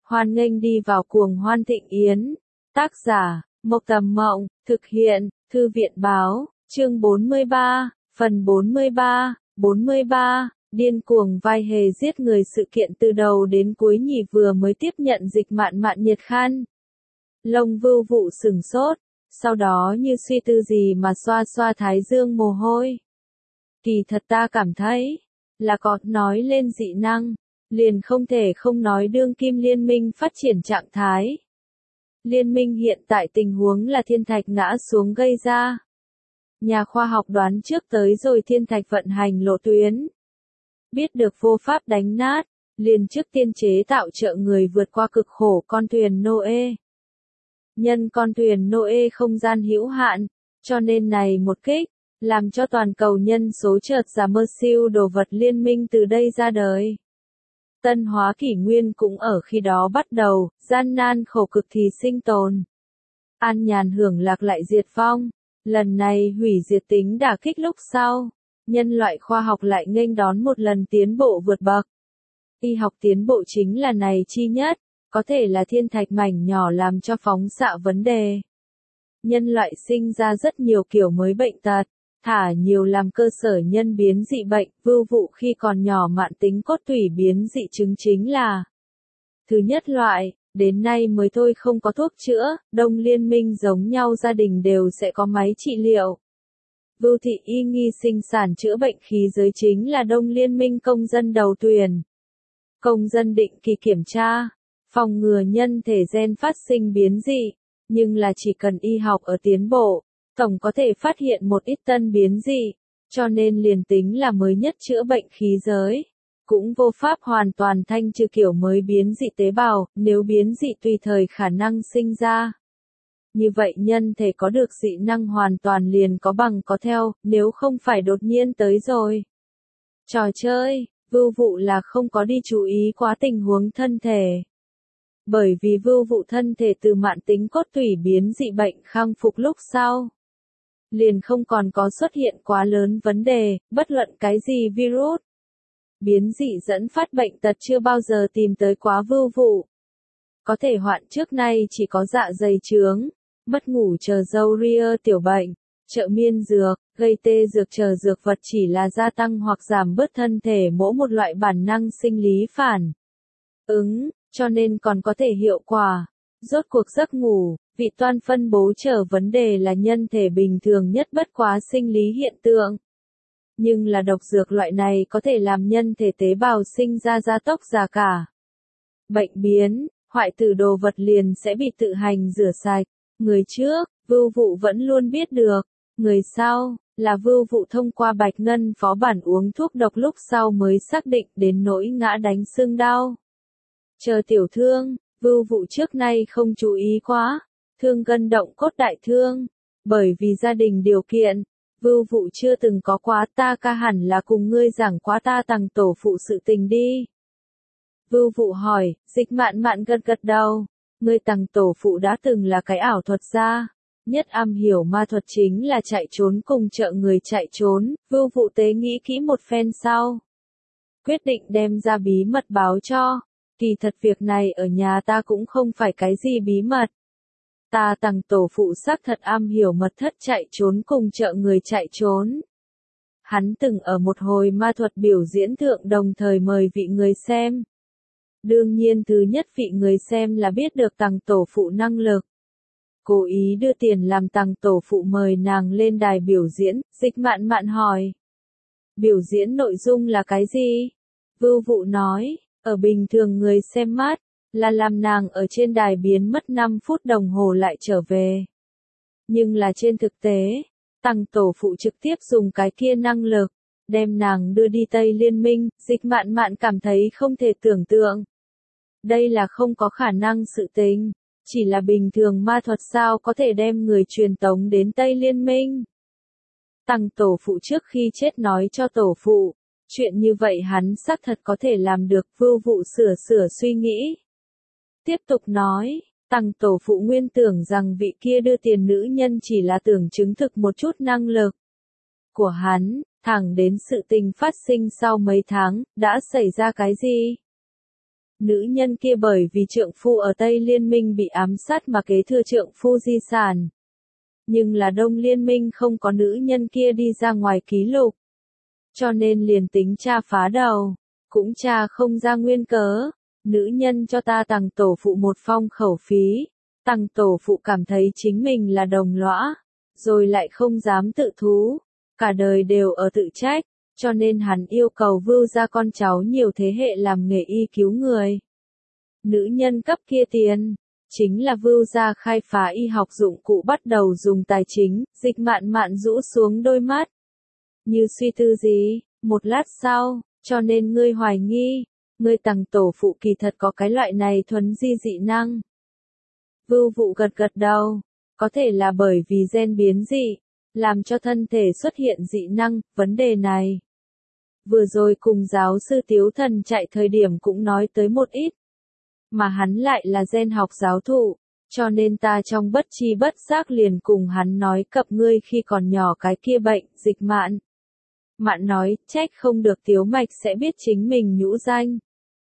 Hoan nghênh đi vào cuồng hoan thịnh yến. Tác giả, Mộc Tầm Mộng, thực hiện, Thư viện Báo, chương 43, phần 43, điên cuồng vai hề giết người sự kiện từ đầu đến cuối nhỉ vừa mới tiếp nhận Dịch Mạn Mạn nhiệt khan. Lông Vưu Vụ sửng sốt, sau đó như suy tư gì mà xoa xoa thái dương mồ hôi. Kỳ thật ta cảm thấy, là có nói lên dị năng, liền không thể không nói đương kim liên minh phát triển trạng thái. Liên minh hiện tại tình huống là thiên thạch ngã xuống gây ra. Nhà khoa học đoán trước tới rồi thiên thạch vận hành lộ tuyến. Biết được vô pháp đánh nát, liền trước tiên chế tạo trợ người vượt qua cực khổ con thuyền Noe. Nhân con thuyền Noe không gian hữu hạn, cho nên này một kích, làm cho toàn cầu nhân số chợt giảm mơ siêu đồ vật liên minh từ đây ra đời. Tân hóa kỷ nguyên cũng ở khi đó bắt đầu, gian nan khổ cực thì sinh tồn. An nhàn hưởng lạc lại diệt vong, lần này hủy diệt tính đả kích lúc sau, nhân loại khoa học lại nghênh đón một lần tiến bộ vượt bậc. Y học tiến bộ chính là này chi nhất, có thể là thiên thạch mảnh nhỏ làm cho phóng xạ vấn đề. Nhân loại sinh ra rất nhiều kiểu mới bệnh tật, thả nhiều làm cơ sở nhân biến dị bệnh, Vưu Vụ khi còn nhỏ mạn tính cốt tủy biến dị chứng chính là thứ nhất loại, đến nay mới thôi không có thuốc chữa, Đông Liên minh giống nhau gia đình đều sẽ có máy trị liệu. Vưu Thị y nghi sinh sản chữa bệnh khí giới chính là Đông Liên minh công dân đầu tuyển. Công dân định kỳ kiểm tra, phòng ngừa nhân thể gen phát sinh biến dị, nhưng là chỉ cần y học ở tiến bộ, tổng có thể phát hiện một ít tân biến dị, cho nên liền tính là mới nhất chữa bệnh khí giới, cũng vô pháp hoàn toàn thanh trừ kiểu mới biến dị tế bào, nếu biến dị tùy thời khả năng sinh ra. Như vậy nhân thể có được dị năng hoàn toàn liền có bằng có theo, nếu không phải đột nhiên tới rồi. Trò chơi, Vưu Vụ là không có đi chú ý quá tình huống thân thể. Bởi vì Vưu Vụ thân thể từ mạn tính cốt tủy biến dị bệnh khang phục lúc sau, liền không còn có xuất hiện quá lớn vấn đề, bất luận cái gì virus. Biến dị dẫn phát bệnh tật chưa bao giờ tìm tới quá Vưu Vụ. Có thể hoạn trước nay chỉ có dạ dày trướng, mất ngủ chờ dâu ria tiểu bệnh, trợ miên dược, gây tê dược chờ dược vật chỉ là gia tăng hoặc giảm bớt thân thể mỗi một loại bản năng sinh lý phản ứng, cho nên còn có thể hiệu quả. Rốt cuộc giấc ngủ, vị toan phân bố trở vấn đề là nhân thể bình thường nhất bất quá sinh lý hiện tượng. Nhưng là độc dược loại này có thể làm nhân thể tế bào sinh ra gia tốc già cả. Bệnh biến, hoại tử đồ vật liền sẽ bị tự hành rửa sạch. Người trước, Vưu Vụ vẫn luôn biết được. Người sau, là Vưu Vụ thông qua bạch ngân phó bản uống thuốc độc lúc sau mới xác định đến nỗi ngã đánh xương đau. Chờ tiểu thương, Vưu Vụ trước nay không chú ý quá, thương gân động cốt đại thương, bởi vì gia đình điều kiện, Vưu Vụ chưa từng có quá, ta ca hẳn là cùng ngươi giảng quá ta tằng tổ phụ sự tình đi. Vưu Vụ hỏi, Dịch Mạn Mạn gật gật đầu, ngươi tằng tổ phụ đã từng là cái ảo thuật gia, nhất am hiểu ma thuật chính là chạy trốn cùng trợ người chạy trốn, Vưu Vụ tế nghĩ kỹ một phen sau. Quyết định đem ra bí mật báo cho. Kỳ thật việc này ở nhà ta cũng không phải cái gì bí mật. Ta tằng tổ phụ xác thật am hiểu mật thất chạy trốn cùng trợ người chạy trốn. Hắn từng ở một hồi ma thuật biểu diễn thượng đồng thời mời vị người xem. Đương nhiên thứ nhất vị người xem là biết được tằng tổ phụ năng lực. Cố ý đưa tiền làm tằng tổ phụ mời nàng lên đài biểu diễn, Dịch Mạn Mạn hỏi. Biểu diễn nội dung là cái gì? Vưu Vụ nói. Ở bình thường người xem mắt, là làm nàng ở trên đài biến mất 5 phút đồng hồ lại trở về. Nhưng là trên thực tế, tằng tổ phụ trực tiếp dùng cái kia năng lực, đem nàng đưa đi Tây Liên minh, Dịch Mạn Mạn cảm thấy không thể tưởng tượng. Đây là không có khả năng sự tình, chỉ là bình thường ma thuật sao có thể đem người truyền tống đến Tây Liên minh. Tằng tổ phụ trước khi chết nói cho tổ phụ. Chuyện như vậy hắn xác thật có thể làm được, Vưu Vụ sửa suy nghĩ. Tiếp tục nói, tằng tổ phụ nguyên tưởng rằng vị kia đưa tiền nữ nhân chỉ là tưởng chứng thực một chút năng lực của hắn, thẳng đến sự tình phát sinh sau mấy tháng, đã xảy ra cái gì? Nữ nhân kia bởi vì trượng phu ở Tây Liên minh bị ám sát mà kế thừa trượng phu di sản. Nhưng là Đông Liên minh không có nữ nhân kia đi ra ngoài ký lục. Cho nên liền tính tra phá đầu, cũng tra không ra nguyên cớ. Nữ nhân cho ta Tằng tổ phụ một phong khẩu phí. Tằng tổ phụ cảm thấy chính mình là đồng lõa, rồi lại không dám tự thú. Cả đời đều ở tự trách, cho nên hắn yêu cầu Vưu gia con cháu nhiều thế hệ làm nghề y cứu người. Nữ nhân cấp kia tiền, chính là Vưu gia khai phá y học dụng cụ bắt đầu dùng tài chính. Dịch Mạn Mạn rũ xuống đôi mắt. Như suy tư gì, một lát sau, cho nên ngươi hoài nghi, ngươi Tằng tổ phụ kỳ thật có cái loại này thuần di dị năng. Vưu Vụ gật gật đầu, có thể là bởi vì gen biến dị, làm cho thân thể xuất hiện dị năng. Vấn đề này vừa rồi cùng giáo sư Tiếu Thần chạy thời điểm cũng nói tới một ít. Mà hắn lại là gen học giáo thụ, cho nên ta trong bất chi bất giác liền cùng hắn nói cập ngươi khi còn nhỏ cái kia bệnh. Dịch Mạn Mạn nói, trách không được Tiếu Mạch sẽ biết chính mình nhũ danh.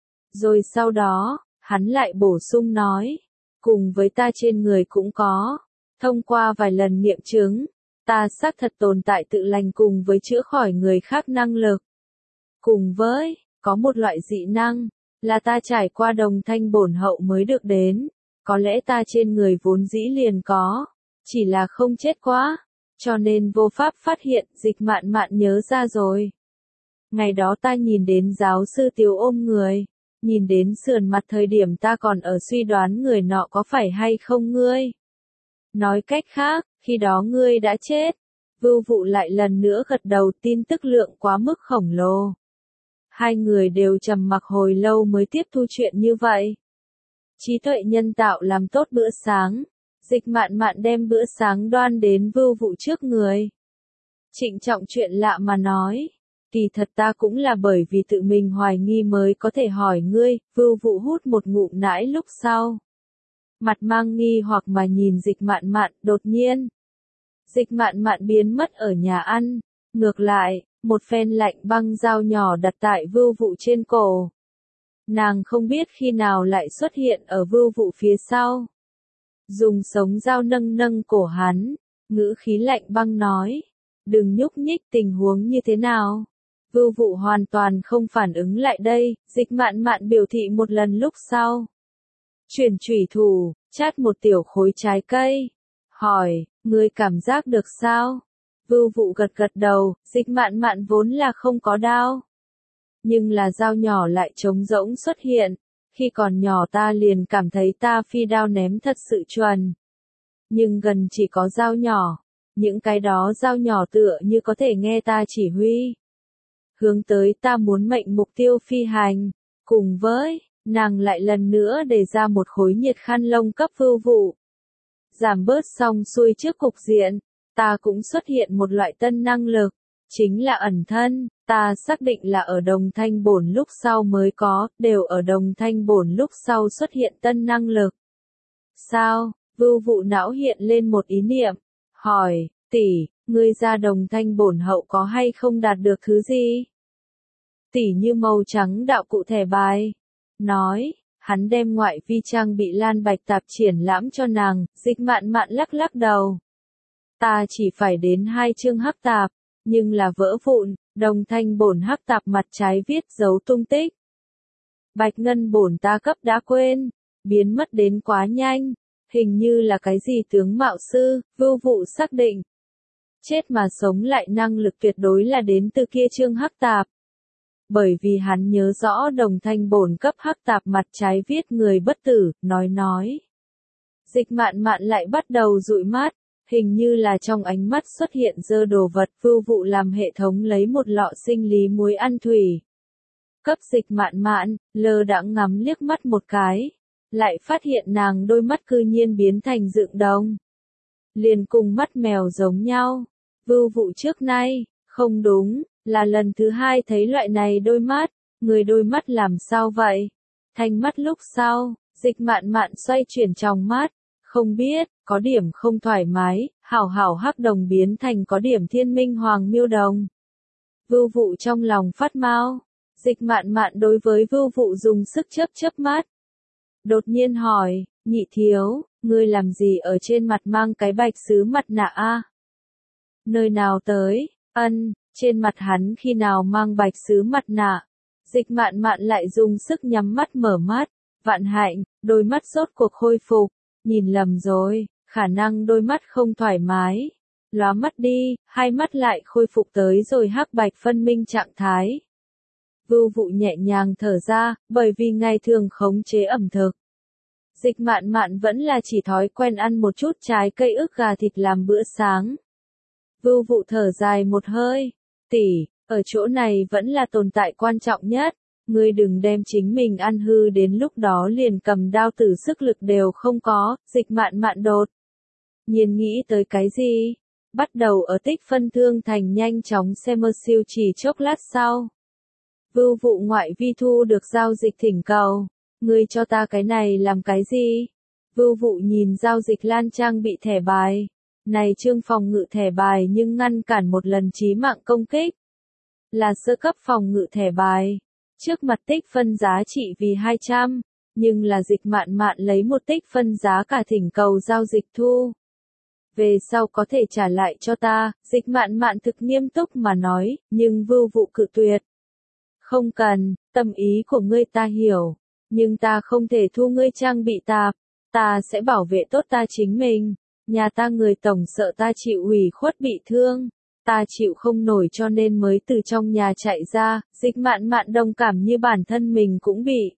Rồi sau đó, hắn lại bổ sung nói, cùng với ta trên người cũng có. Thông qua vài lần nghiệm chứng, ta xác thật tồn tại tự lành cùng với chữa khỏi người khác năng lực. Cùng với, có một loại dị năng, là ta trải qua đồng thanh bổn hậu mới được đến. Có lẽ ta trên người vốn dĩ liền có, chỉ là không chết quá, cho nên vô pháp phát hiện. Dịch Mạn Mạn nhớ ra rồi. Ngày đó ta nhìn đến giáo sư Tiếu ôm người, nhìn đến sườn mặt thời điểm ta còn ở suy đoán người nọ có phải hay không ngươi. Nói cách khác, khi đó ngươi đã chết. Vưu Vụ lại lần nữa gật đầu, tin tức lượng quá mức khổng lồ. Hai người đều trầm mặc hồi lâu mới tiếp thu chuyện như vậy. Trí tuệ nhân tạo làm tốt bữa sáng. Dịch Mạn Mạn đem bữa sáng đoan đến Vưu Vụ trước người. Trịnh trọng chuyện lạ mà nói. Kỳ thật ta cũng là bởi vì tự mình hoài nghi mới có thể hỏi ngươi. Vưu Vụ hút một ngụm nãi lúc sau. Mặt mang nghi hoặc mà nhìn Dịch Mạn Mạn. Đột nhiên, Dịch Mạn Mạn biến mất ở nhà ăn. Ngược lại, một phen lạnh băng dao nhỏ đặt tại Vưu Vụ trên cổ. Nàng không biết khi nào lại xuất hiện ở Vưu Vụ phía sau. Dùng sống dao nâng nâng cổ hắn, ngữ khí lạnh băng nói, đừng nhúc nhích. Tình huống như thế nào? Vưu Vụ hoàn toàn không phản ứng lại đây. Dịch Mạn Mạn biểu thị một lần lúc sau. Chuyển chủy thủ, chát một tiểu khối trái cây. Hỏi, ngươi cảm giác được sao? Vưu Vụ gật gật đầu. Dịch Mạn Mạn vốn là không có đao, nhưng là dao nhỏ lại trống rỗng xuất hiện. Khi còn nhỏ ta liền cảm thấy ta phi đao ném thật sự chuẩn. Nhưng gần chỉ có dao nhỏ. Những cái đó dao nhỏ tựa như có thể nghe ta chỉ huy. Hướng tới ta muốn mệnh mục tiêu phi hành. Cùng với, nàng lại lần nữa đề ra một khối nhiệt khăn lông cấp Vưu Vụ. Giảm bớt xong xuôi trước cục diện, ta cũng xuất hiện một loại tân năng lực. Chính là ẩn thân. Ta xác định là ở đồng thanh bổn lúc sau mới có, đều ở đồng thanh bổn lúc sau xuất hiện tân năng lực. Sao? Vưu Vụ não hiện lên một ý niệm. Hỏi, tỷ, ngươi ra đồng thanh bổn hậu có hay không đạt được thứ gì? Tỷ như màu trắng đạo cụ thẻ bài. Nói, hắn đem ngoại vi trang bị lan bạch tạp triển lãm cho nàng. Dịch Mạn Mạn lắc lắc đầu. Ta chỉ phải đến 2 chương hắc tạp, nhưng là vỡ vụn. Đồng thanh bổn hắc tạp mặt trái viết dấu tung tích. Bạch ngân bổn ta cấp đã quên, biến mất đến quá nhanh, hình như là cái gì tướng mạo sư. Vưu Vụ xác định. Chết mà sống lại năng lực tuyệt đối là đến từ kia chương hắc tạp. Bởi vì hắn nhớ rõ đồng thanh bổn cấp hắc tạp mặt trái viết người bất tử. Nói. Dịch Mạn Mạn lại bắt đầu dụi mắt. Hình như là trong ánh mắt xuất hiện dơ đồ vật. Vưu Vụ làm hệ thống lấy một lọ sinh lý muối ăn thủy. Cấp Dịch Mạn Mạn, lơ đãng ngắm liếc mắt một cái. Lại phát hiện nàng đôi mắt cư nhiên biến thành dựng đồng. Liền cùng mắt mèo giống nhau. Vưu Vụ trước nay, không đúng, là lần thứ 2 thấy loại này đôi mắt. Người đôi mắt làm sao vậy? Thanh mắt lúc sau, Dịch Mạn Mạn xoay chuyển trong mắt. Không biết, có điểm không thoải mái, hảo hắc đồng biến thành có điểm thiên minh hoàng miêu đồng. Vưu Vụ trong lòng phát mau. Dịch Mạn Mạn đối với Vưu Vụ dùng sức chớp chớp mắt. Đột nhiên hỏi, nhị thiếu, ngươi làm gì ở trên mặt mang cái bạch sứ mặt nạ a? Nơi nào tới? Trên mặt hắn khi nào mang bạch sứ mặt nạ? Dịch Mạn Mạn lại dùng sức nhắm mắt mở mắt. Vạn hạnh, đôi mắt rốt cuộc khôi phục. Nhìn lầm rồi, khả năng đôi mắt không thoải mái. Lóa mắt đi, hai mắt lại khôi phục tới rồi hắc bạch phân minh trạng thái. Vưu Vụ nhẹ nhàng thở ra, bởi vì ngày thường khống chế ẩm thực. Dịch Mạn Mạn vẫn là chỉ thói quen ăn một chút trái cây ức gà thịt làm bữa sáng. Vưu Vụ thở dài một hơi, tỷ, ở chỗ này vẫn là tồn tại quan trọng nhất, ngươi đừng đem chính mình ăn hư đến lúc đó liền cầm đao tử sức lực đều không có. Dịch Mạn Mạn đột nhiên nghĩ tới cái gì? Bắt đầu ở Tích Phân Thương Thành nhanh chóng xem mơ siêu chỉ chốc lát sau. Vưu Vụ ngoại vi thu được giao dịch thỉnh cầu. Ngươi cho ta cái này làm cái gì? Vưu Vụ nhìn giao dịch lan trang bị thẻ bài. Này chương phòng ngự thẻ bài nhưng ngăn cản một lần chí mạng công kích. Là sơ cấp phòng ngự thẻ bài. Trước mặt tích phân giá trị vì 200, nhưng là Dịch Mạn Mạn lấy một tích phân giá cả thỉnh cầu giao dịch thu. Về sau có thể trả lại cho ta, Dịch Mạn Mạn thực nghiêm túc mà nói, nhưng Vưu Vụ cự tuyệt. Không cần, tâm ý của ngươi ta hiểu, nhưng ta không thể thu ngươi trang bị tạp, ta sẽ bảo vệ tốt ta chính mình, nhà ta người tổng sợ ta chịu ủy khuất bị thương, ta chịu không nổi cho nên mới từ trong nhà chạy ra. Dịch Mạn Mạn đồng cảm như bản thân mình cũng bị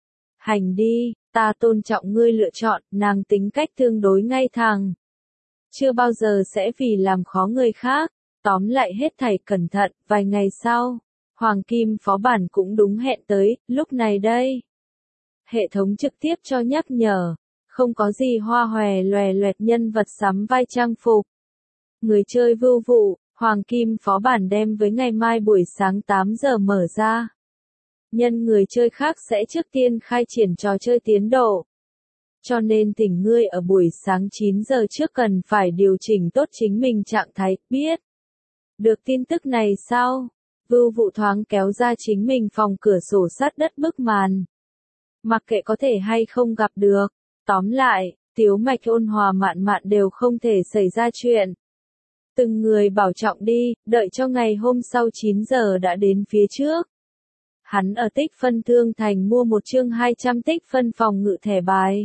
hành đi, ta tôn trọng ngươi lựa chọn. Nàng tính cách tương đối ngay thẳng, chưa bao giờ sẽ vì làm khó người khác. Tóm lại hết thảy cẩn thận. Vài ngày sau, Hoàng Kim phó bản cũng đúng hẹn tới. Lúc này đây, hệ thống trực tiếp cho nhắc nhở, không có gì hoa hòe loè loẹt nhân vật sắm vai trang phục. Người chơi Vưu Vụ, Hoàng Kim phó bản đem với ngày mai buổi sáng 8 giờ mở ra. Nhân người chơi khác sẽ trước tiên khai triển trò chơi tiến độ. Cho nên thỉnh ngươi ở buổi sáng 9 giờ trước cần phải điều chỉnh tốt chính mình trạng thái. Biết được tin tức này sau, Vưu Vụ thoáng kéo ra chính mình phòng cửa sổ sát đất bức màn. Mặc kệ có thể hay không gặp được, tóm lại, Tiếu Mạch Ôn Hòa Mạn Mạn đều không thể xảy ra chuyện. Từng người bảo trọng đi, đợi cho ngày hôm sau 9 giờ đã đến phía trước. Hắn ở Tích Phân Thương Thành mua một chương 200 tích phân phòng ngự thẻ bài.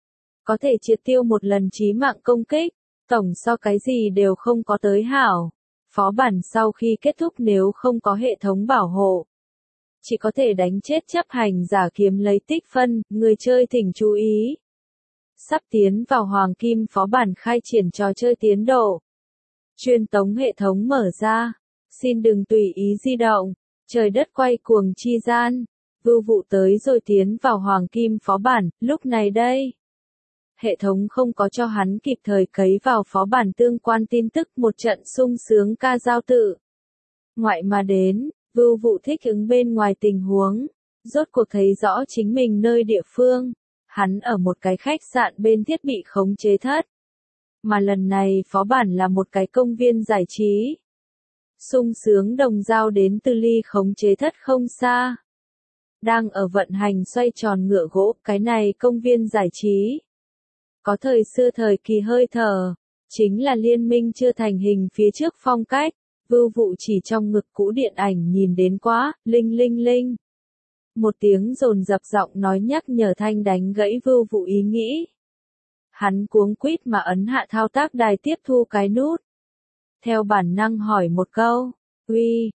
Có thể triệt tiêu một lần chí mạng công kích, tổng so cái gì đều không có tới hảo. Phó bản sau khi kết thúc nếu không có hệ thống bảo hộ, chỉ có thể đánh chết chấp hành giả kiếm lấy tích phân. Người chơi thỉnh chú ý. Sắp tiến vào Hoàng Kim phó bản khai triển trò chơi tiến độ. Truyền tống hệ thống mở ra. Xin đừng tùy ý di động. Trời đất quay cuồng chi gian. Vưu Vụ tới rồi tiến vào Hoàng Kim phó bản. Lúc này đây, hệ thống không có cho hắn kịp thời cấy vào phó bản tương quan tin tức. Một trận sung sướng ca dao tự ngoại mà đến. Vưu Vụ thích ứng bên ngoài tình huống. Rốt cuộc thấy rõ chính mình nơi địa phương. Hắn ở một cái khách sạn bên thiết bị khống chế thất. Mà lần này phó bản là một cái công viên giải trí. Sung sướng đồng dao đến từ ly khống chế thất không xa. Đang ở vận hành xoay tròn ngựa gỗ. Cái này công viên giải trí có thời xưa thời kỳ hơi thở. Chính là liên minh chưa thành hình phía trước phong cách. Vưu Vụ chỉ trong ngực cũ điện ảnh nhìn đến quá. Linh linh linh. Một tiếng dồn dập giọng nói nhắc nhở thanh đánh gãy Vưu Vụ ý nghĩ. Hắn cuống quýt mà ấn hạ thao tác đài tiếp thu cái nút. Theo bản năng hỏi một câu. Uy,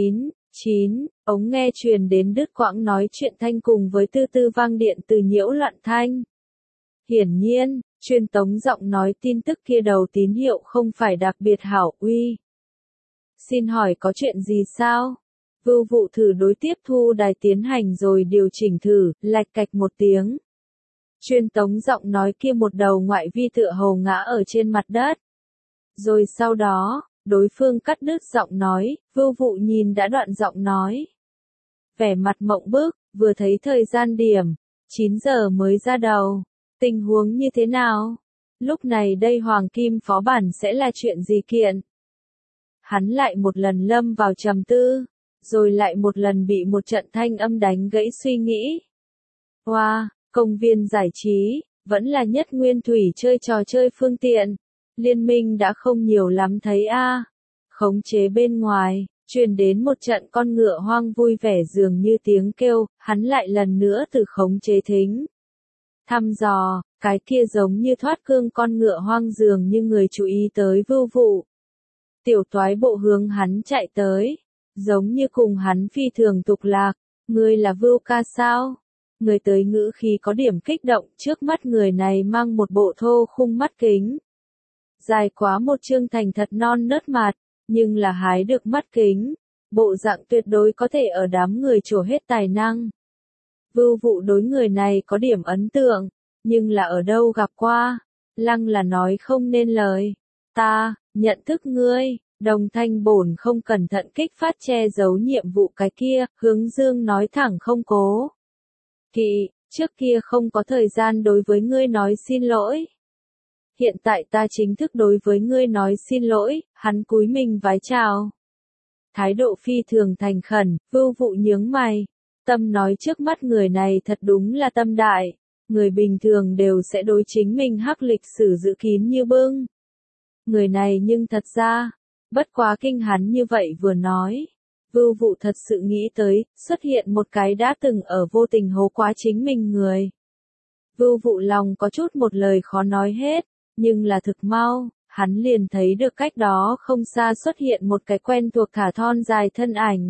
9, ống nghe truyền đến đứt quãng nói chuyện thanh cùng với tư tư vang điện từ nhiễu loạn thanh. Hiển nhiên, truyền tống giọng nói tin tức kia đầu tín hiệu không phải đặc biệt hảo. Uy, xin hỏi có chuyện gì sao? Vưu Vụ thử đối tiếp thu đài tiến hành rồi điều chỉnh thử. Lạch cạch một tiếng. Truyền tống giọng nói kia một đầu ngoại vi tựa hồ ngã ở trên mặt đất. Rồi sau đó, đối phương cắt đứt giọng nói. Vưu Vụ nhìn đã đoạn giọng nói, vẻ mặt mộng bức, vừa thấy thời gian điểm 9 giờ mới ra đầu. Tình huống như thế nào? Lúc này đây Hoàng Kim phó bản sẽ là chuyện gì kiện? Hắn lại một lần lâm vào trầm tư. rồi lại một lần bị một trận thanh âm đánh gãy suy nghĩ. Wow, công viên giải trí, vẫn là nhất nguyên thủy chơi trò chơi phương tiện. Liên minh đã không nhiều lắm thấy a. Khống chế bên ngoài, truyền đến một trận con ngựa hoang vui vẻ dường như tiếng kêu, hắn lại lần nữa từ khống chế thính. Thăm dò, cái kia giống như thoát cương con ngựa hoang dường như người chú ý tới Vưu Vụ. Tiểu toái bộ hướng hắn chạy tới, giống như cùng hắn phi thường tục lạc, ngươi là Vưu ca sao? Người tới ngữ khí có điểm kích động, trước mắt người này mang một bộ thô khung mắt kính. Dài quá một chương thành thật non nớt mặt, nhưng là hái được mắt kính, bộ dạng tuyệt đối có thể ở đám người trổ hết tài năng. Vưu Vụ đối người này có điểm ấn tượng, nhưng là ở đâu gặp qua, lăng là nói không nên lời. Ta, nhận thức ngươi, đồng thanh bổn không cẩn thận kích phát che giấu nhiệm vụ cái kia, hướng dương nói thẳng không cố kỵ, trước kia không có thời gian đối với ngươi nói xin lỗi. Hiện tại ta chính thức đối với ngươi nói xin lỗi, hắn cúi mình vái chào. Thái độ phi thường thành khẩn, Vưu Vụ nhướng mày. Tâm nói trước mắt người này thật đúng là tâm đại. Người bình thường đều sẽ đối chính mình hắc lịch sử giữ kín như bưng. Người này nhưng thật ra, bất quá kinh hắn như vậy vừa nói. Vưu Vụ thật sự nghĩ tới, xuất hiện một cái đã từng ở vô tình hố quá chính mình người. Vưu Vụ lòng có chút một lời khó nói hết, nhưng là thực mau, hắn liền thấy được cách đó không xa xuất hiện một cái quen thuộc thả thon dài thân ảnh.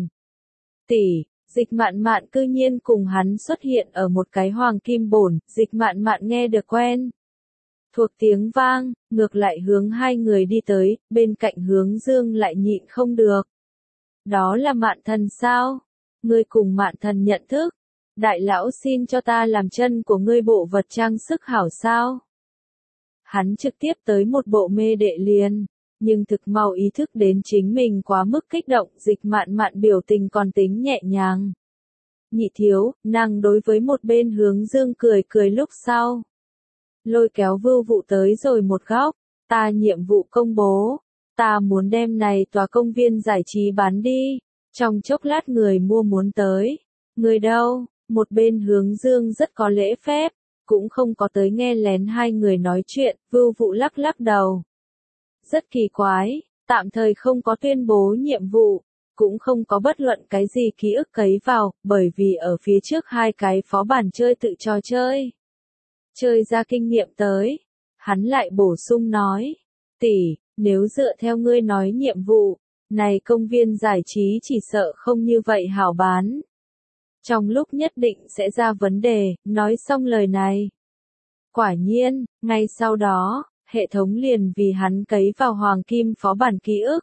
Tỷ, Dịch Mạn Mạn cư nhiên cùng hắn xuất hiện ở một cái hoàng kim bổn, Dịch Mạn Mạn nghe được quen. Thuộc tiếng vang, ngược lại hướng hai người đi tới, bên cạnh hướng dương lại nhịn không được. Đó là Mạn Thần sao? Ngươi cùng Mạn Thần nhận thức. Đại lão xin cho ta làm chân của ngươi bộ vật trang sức hảo sao? Hắn trực tiếp tới một bộ mê đệ liền, nhưng thực mau ý thức đến chính mình quá mức kích động, Dịch Mạn Mạn biểu tình còn tính nhẹ nhàng. Nhị thiếu, nàng đối với một bên hướng dương cười cười lúc sau. Lôi kéo Vưu Vụ tới rồi một góc, ta nhiệm vụ công bố, ta muốn đem này tòa công viên giải trí bán đi, trong chốc lát người mua muốn tới, người đâu, một bên hướng dương rất có lễ phép, cũng không có tới nghe lén hai người nói chuyện, Vưu Vụ lắc lắc đầu. Rất kỳ quái, tạm thời không có tuyên bố nhiệm vụ, cũng không có bất luận cái gì ký ức cấy vào, bởi vì ở phía trước hai cái phó bản chơi tự trò chơi. Chơi ra kinh nghiệm tới, hắn lại bổ sung nói, tỷ, nếu dựa theo ngươi nói nhiệm vụ, này công viên giải trí chỉ sợ không như vậy hảo bán. Trong lúc nhất định sẽ ra vấn đề, nói xong lời này. Quả nhiên, ngay sau đó, hệ thống liền vì hắn cấy vào hoàng kim phó bản ký ức.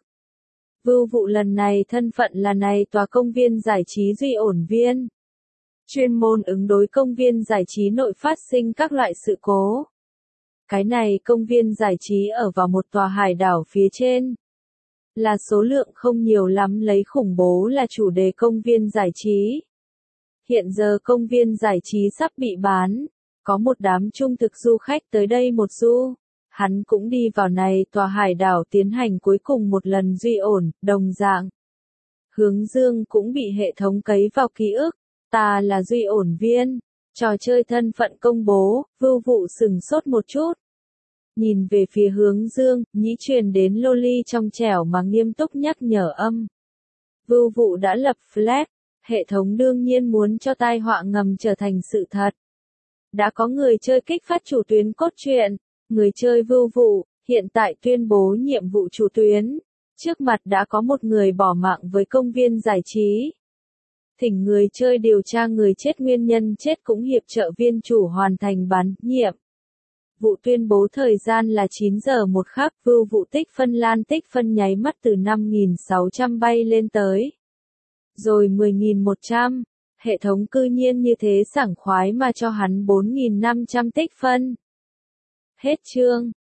Vưu Vụ lần này thân phận là này tòa công viên giải trí duy ổn viên. Chuyên môn ứng đối công viên giải trí nội phát sinh các loại sự cố. Cái này công viên giải trí ở vào một tòa hải đảo phía trên. Là số lượng không nhiều lắm lấy khủng bố là chủ đề công viên giải trí. Hiện giờ công viên giải trí sắp bị bán. Có một đám trung thực du khách tới đây một du. Hắn cũng đi vào này tòa hải đảo tiến hành cuối cùng một lần duy ổn, đồng dạng. Hướng dương cũng bị hệ thống cấy vào ký ức. Ta là duy ổn viên. Trò chơi thân phận công bố, Vưu Vụ sừng sốt một chút. Nhìn về phía hướng dương, nhĩ truyền đến loli trong trẻo mà nghiêm túc nhắc nhở âm. Vưu Vụ đã lập flag, hệ thống đương nhiên muốn cho tai họa ngầm trở thành sự thật. Đã có người chơi kích phát chủ tuyến cốt truyện, người chơi Vưu Vụ, hiện tại tuyên bố nhiệm vụ chủ tuyến. Trước mặt đã có một người bỏ mạng với công viên giải trí. Thỉnh người chơi điều tra người chết nguyên nhân chết cũng hiệp trợ viên chủ hoàn thành bán nhiệm. Vụ tuyên bố thời gian là 9 giờ một khắc, Vưu Vụ tích phân lan tích phân nháy mắt từ 5.600 bay lên tới. Rồi 10.100, hệ thống cư nhiên như thế sảng khoái mà cho hắn 4.500 tích phân. Hết chương.